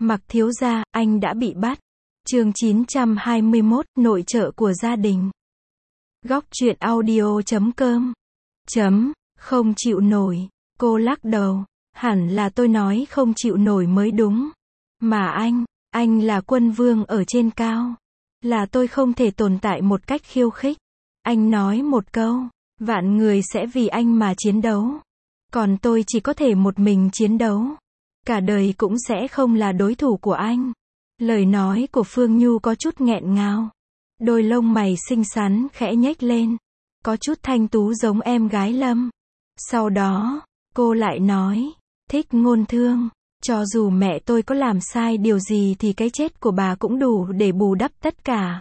Mặc thiếu gia, anh đã bị bắt. Chương 921, nội trợ của gia đình. Góc truyện audio.com. Không chịu nổi. Cô lắc đầu. Hẳn là tôi nói không chịu nổi mới đúng. Mà anh là quân vương ở trên cao. Là tôi không thể tồn tại một cách khiêu khích. Anh nói một câu, vạn người sẽ vì anh mà chiến đấu. Còn tôi chỉ có thể một mình chiến đấu. Cả đời cũng sẽ không là đối thủ của anh. Lời nói của Phương Nhu có chút nghẹn ngào. Đôi lông mày xinh xắn khẽ nhếch lên. Có chút thanh tú giống em gái Lâm. Sau đó, cô lại nói, Thích Ngôn Thương, cho dù mẹ tôi có làm sai điều gì thì cái chết của bà cũng đủ để bù đắp tất cả.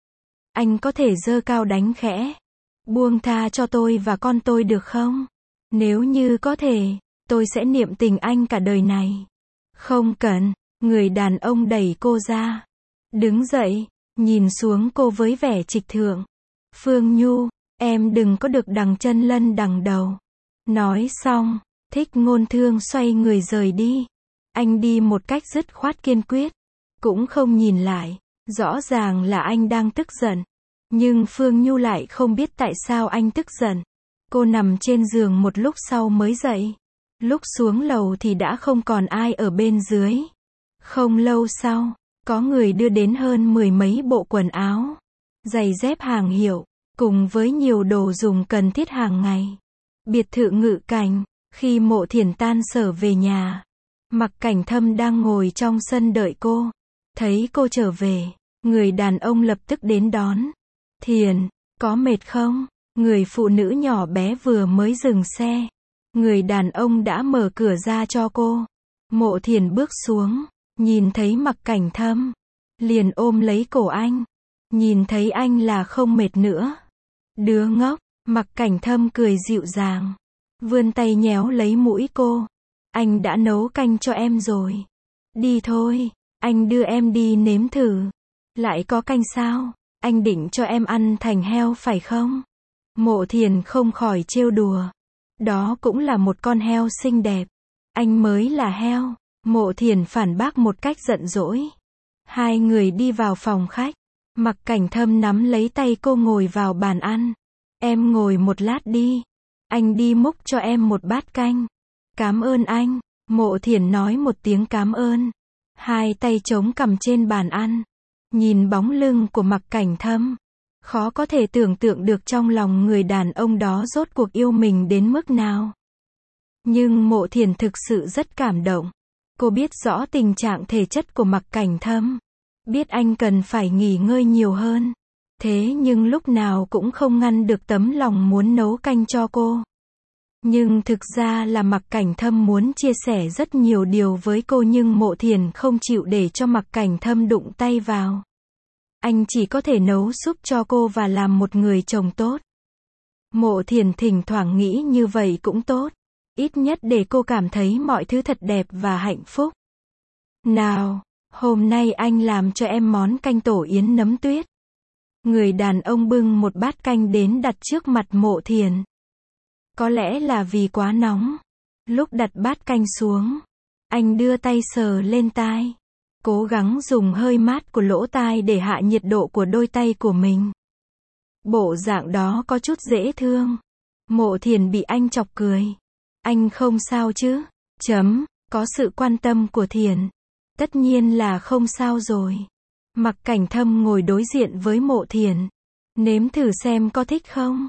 Anh có thể giơ cao đánh khẽ. Buông tha cho tôi và con tôi được không? Nếu như có thể, tôi sẽ niệm tình anh cả đời này. Không cần. Người đàn ông đẩy cô ra. Đứng dậy, nhìn xuống cô với vẻ trịch thượng. Phương Nhu, em đừng có được đằng chân lân đằng đầu. Nói xong, Thích Ngôn Thương xoay người rời đi. Anh đi một cách dứt khoát kiên quyết. Cũng không nhìn lại. Rõ ràng là anh đang tức giận. Nhưng Phương Nhu lại không biết tại sao anh tức giận. Cô nằm trên giường một lúc sau mới dậy. Lúc xuống lầu thì đã không còn ai ở bên dưới. Không lâu sau, có người đưa đến hơn 10 mấy bộ quần áo, giày dép hàng hiệu, cùng với nhiều đồ dùng cần thiết hàng ngày. Biệt thự Ngự Cảnh, khi Mộ Thiển tan sở về nhà, Mặc Cảnh Thâm đang ngồi trong sân đợi cô. Thấy cô trở về, người đàn ông lập tức đến đón. Thiển, có mệt không? Người phụ nữ nhỏ bé vừa mới dừng xe. Người đàn ông đã mở cửa ra cho cô. Mộ Thiển bước xuống. Nhìn thấy Mặc Cảnh Thâm, liền ôm lấy cổ anh. Nhìn thấy anh là không mệt nữa. Đứa ngốc, Mặc Cảnh Thâm cười dịu dàng. Vươn tay nhéo lấy mũi cô. Anh đã nấu canh cho em rồi. Đi thôi, anh đưa em đi nếm thử. Lại có canh sao? Anh định cho em ăn thành heo phải không? Mộ Thiển không khỏi trêu đùa. Đó cũng là một con heo xinh đẹp. Anh mới là heo. Mộ Thiển phản bác một cách giận dỗi. Hai người đi vào phòng khách. Mặc Cảnh Thâm nắm lấy tay cô ngồi vào bàn ăn. Em ngồi một lát đi. Anh đi múc cho em một bát canh. Cảm ơn anh. Mộ Thiển nói một tiếng cảm ơn. Hai tay chống cằm trên bàn ăn. Nhìn bóng lưng của Mặc Cảnh Thâm. Khó có thể tưởng tượng được trong lòng người đàn ông đó rốt cuộc yêu mình đến mức nào. Nhưng Mộ Thiển thực sự rất cảm động. Cô biết rõ tình trạng thể chất của Mặc Cảnh Thâm. Biết anh cần phải nghỉ ngơi nhiều hơn. Thế nhưng lúc nào cũng không ngăn được tấm lòng muốn nấu canh cho cô. Nhưng thực ra là Mặc Cảnh Thâm muốn chia sẻ rất nhiều điều với cô nhưng Mộ Thiển không chịu để cho Mặc Cảnh Thâm đụng tay vào. Anh chỉ có thể nấu súp cho cô và làm một người chồng tốt. Mộ Thiển thỉnh thoảng nghĩ như vậy cũng tốt. Ít nhất để cô cảm thấy mọi thứ thật đẹp và hạnh phúc. Nào, hôm nay anh làm cho em món canh tổ yến nấm tuyết. Người đàn ông bưng một bát canh đến đặt trước mặt Mộ Thiển. Có lẽ là vì quá nóng. Lúc đặt bát canh xuống, anh đưa tay sờ lên tai. Cố gắng dùng hơi mát của lỗ tai để hạ nhiệt độ của đôi tay của mình. Bộ dạng đó có chút dễ thương. Mộ Thiển bị anh chọc cười. Anh không sao chứ? Có sự quan tâm của Thiển. Tất nhiên là không sao rồi. Mặc Cảnh Thâm ngồi đối diện với Mộ Thiển. Nếm thử xem có thích không?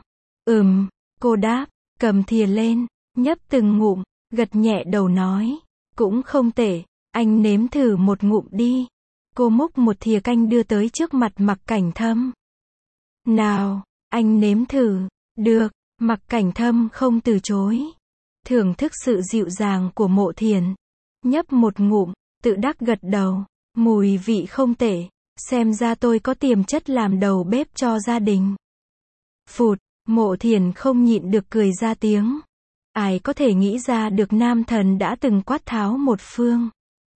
Cô đáp, cầm thìa lên, nhấp từng ngụm, gật nhẹ đầu nói. Cũng không tệ, anh nếm thử một ngụm đi. Cô múc một thìa canh đưa tới trước mặt Mặc Cảnh Thâm. Nào, anh nếm thử. Được, Mặc Cảnh Thâm không từ chối. Thưởng thức sự dịu dàng của Mộ Thiển. Nhấp một ngụm, tự đắc gật đầu. Mùi vị không tệ. Xem ra tôi có tiềm chất làm đầu bếp cho gia đình. Phụt, Mộ Thiển không nhịn được cười ra tiếng. Ai có thể nghĩ ra được nam thần đã từng quát tháo một phương.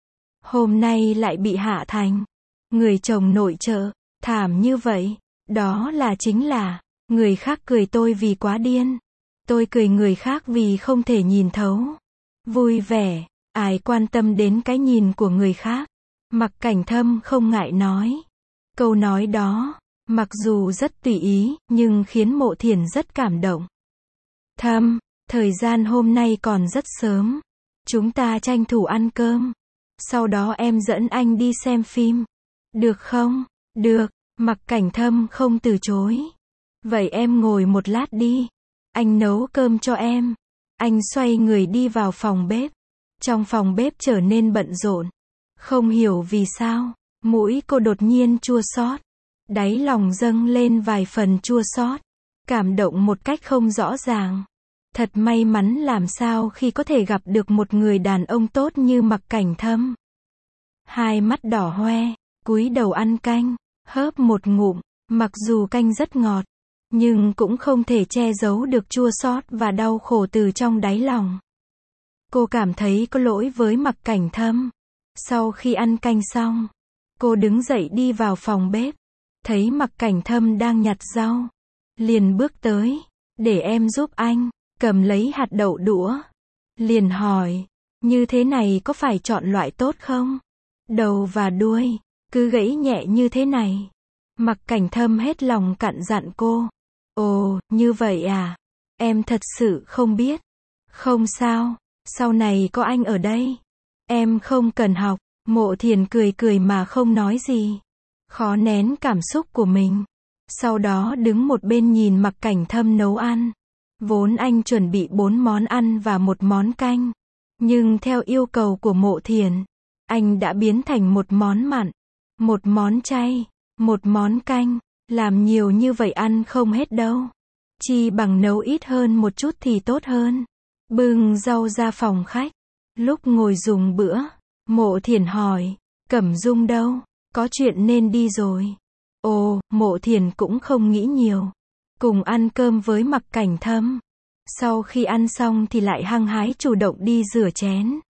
Hôm nay lại bị hạ thành. Người chồng nội trợ, thảm như vậy. Đó là chính là, người khác cười tôi vì quá điên. Tôi cười người khác vì không thể nhìn thấu. Vui vẻ, ai quan tâm đến cái nhìn của người khác. Mặc Cảnh Thâm không ngại nói. Câu nói đó, mặc dù rất tùy ý, nhưng khiến Mộ Thiển rất cảm động. Thâm, thời gian hôm nay còn rất sớm. Chúng ta tranh thủ ăn cơm. Sau đó em dẫn anh đi xem phim. Được không? Được, Mặc Cảnh Thâm không từ chối. Vậy em ngồi một lát đi. Anh nấu cơm cho em. Anh xoay người đi vào phòng bếp. Trong phòng bếp trở nên bận rộn. Không hiểu vì sao, mũi cô đột nhiên chua xót. Đáy lòng dâng lên vài phần chua xót. Cảm động một cách không rõ ràng. Thật may mắn làm sao khi có thể gặp được một người đàn ông tốt như Mặc Cảnh Thâm. Hai mắt đỏ hoe, cúi đầu ăn canh, hớp một ngụm, mặc dù canh rất ngọt, nhưng cũng không thể che giấu được chua xót và đau khổ từ trong đáy lòng. Cô cảm thấy có lỗi với Mặc Cảnh Thâm. Sau khi ăn canh xong, cô đứng dậy đi vào phòng bếp, thấy Mặc Cảnh Thâm đang nhặt rau, liền bước tới, để em giúp anh, cầm lấy hạt đậu đũa, liền hỏi, như thế này có phải chọn loại tốt không? Đầu và đuôi, cứ gãy nhẹ như thế này. Mặc Cảnh Thâm hết lòng cặn dặn cô. Ồ, như vậy à? Em thật sự không biết. Không sao, sau này có anh ở đây. Em không cần học. Mộ Thiển cười cười mà không nói gì. Khó nén cảm xúc của mình. Sau đó đứng một bên nhìn Mặc Cảnh Thâm nấu ăn. Vốn anh chuẩn bị 4 món ăn và 1 món canh. Nhưng theo yêu cầu của Mộ Thiển, anh đã biến thành 1 món mặn, 1 món chay, 1 món canh. Làm nhiều như vậy ăn không hết đâu. Chi bằng nấu ít hơn một chút thì tốt hơn. Bưng rau ra phòng khách. Lúc ngồi dùng bữa, Mộ Thiển hỏi, Cẩm Dung đâu? Có chuyện nên đi rồi. Ồ, Mộ Thiển cũng không nghĩ nhiều. Cùng ăn cơm với Mặc Cảnh Thâm. Sau khi ăn xong thì lại hăng hái chủ động đi rửa chén.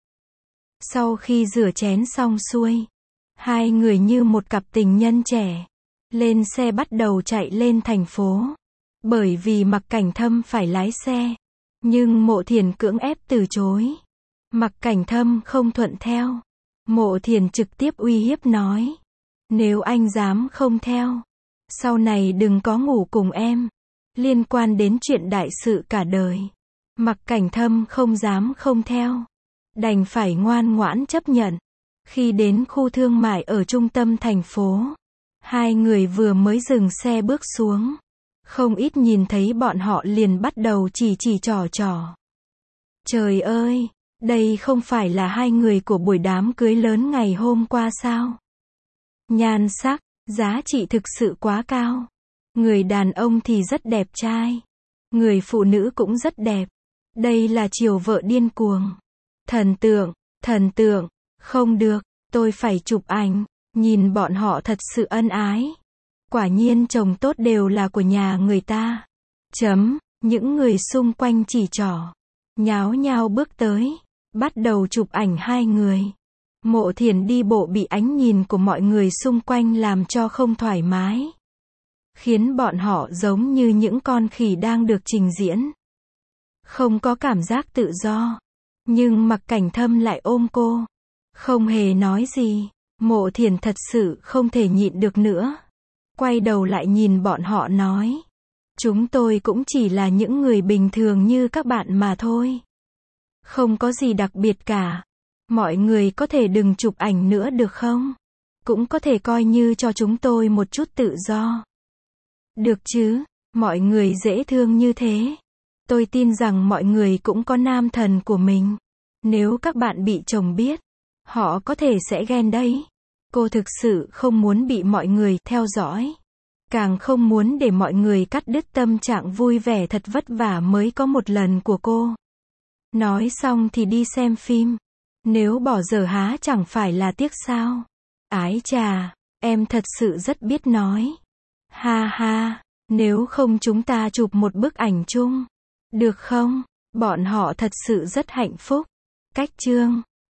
Sau khi rửa chén xong xuôi, hai người như một cặp tình nhân trẻ, lên xe bắt đầu chạy lên thành phố. Bởi vì Mặc Cảnh Thâm phải lái xe, nhưng Mộ Thiển cưỡng ép từ chối. Mặc Cảnh Thâm không thuận theo. Mộ Thiển trực tiếp uy hiếp nói, nếu anh dám không theo, sau này đừng có ngủ cùng em. Liên quan đến chuyện đại sự cả đời. Mặc Cảnh Thâm không dám không theo, đành phải ngoan ngoãn chấp nhận. Khi đến khu thương mại ở trung tâm thành phố, hai người vừa mới dừng xe bước xuống, không ít nhìn thấy bọn họ liền bắt đầu chỉ trò. Trời ơi, đây không phải là hai người của buổi đám cưới lớn ngày hôm qua sao? Nhan sắc, giá trị thực sự quá cao. Người đàn ông thì rất đẹp trai, người phụ nữ cũng rất đẹp. Đây là chiều vợ điên cuồng. Thần tượng, không được, tôi phải chụp ảnh, nhìn bọn họ thật sự ân ái. Quả nhiên chồng tốt đều là của nhà người ta. Những người xung quanh chỉ trỏ, nháo nhao bước tới, bắt đầu chụp ảnh hai người. Mộ Thiển đi bộ bị ánh nhìn của mọi người xung quanh làm cho không thoải mái, khiến bọn họ giống như những con khỉ đang được trình diễn. Không có cảm giác tự do. Nhưng Mặc Cảnh Thâm lại ôm cô, không hề nói gì. Mộ Thiển thật sự không thể nhịn được nữa. Quay đầu lại nhìn bọn họ nói, chúng tôi cũng chỉ là những người bình thường như các bạn mà thôi. Không có gì đặc biệt cả. Mọi người có thể đừng chụp ảnh nữa được không? Cũng có thể coi như cho chúng tôi một chút tự do. Được chứ, mọi người dễ thương như thế. Tôi tin rằng mọi người cũng có nam thần của mình. Nếu các bạn bị chồng biết, họ có thể sẽ ghen đấy. Cô thực sự không muốn bị mọi người theo dõi. Càng không muốn để mọi người cắt đứt tâm trạng vui vẻ thật vất vả mới có một lần của cô. Nói xong thì đi xem phim. Nếu bỏ dở há chẳng phải là tiếc sao? Ái chà, em thật sự rất biết nói. Ha ha, nếu không chúng ta chụp một bức ảnh chung. Được không? Bọn họ thật sự rất hạnh phúc. Cách chương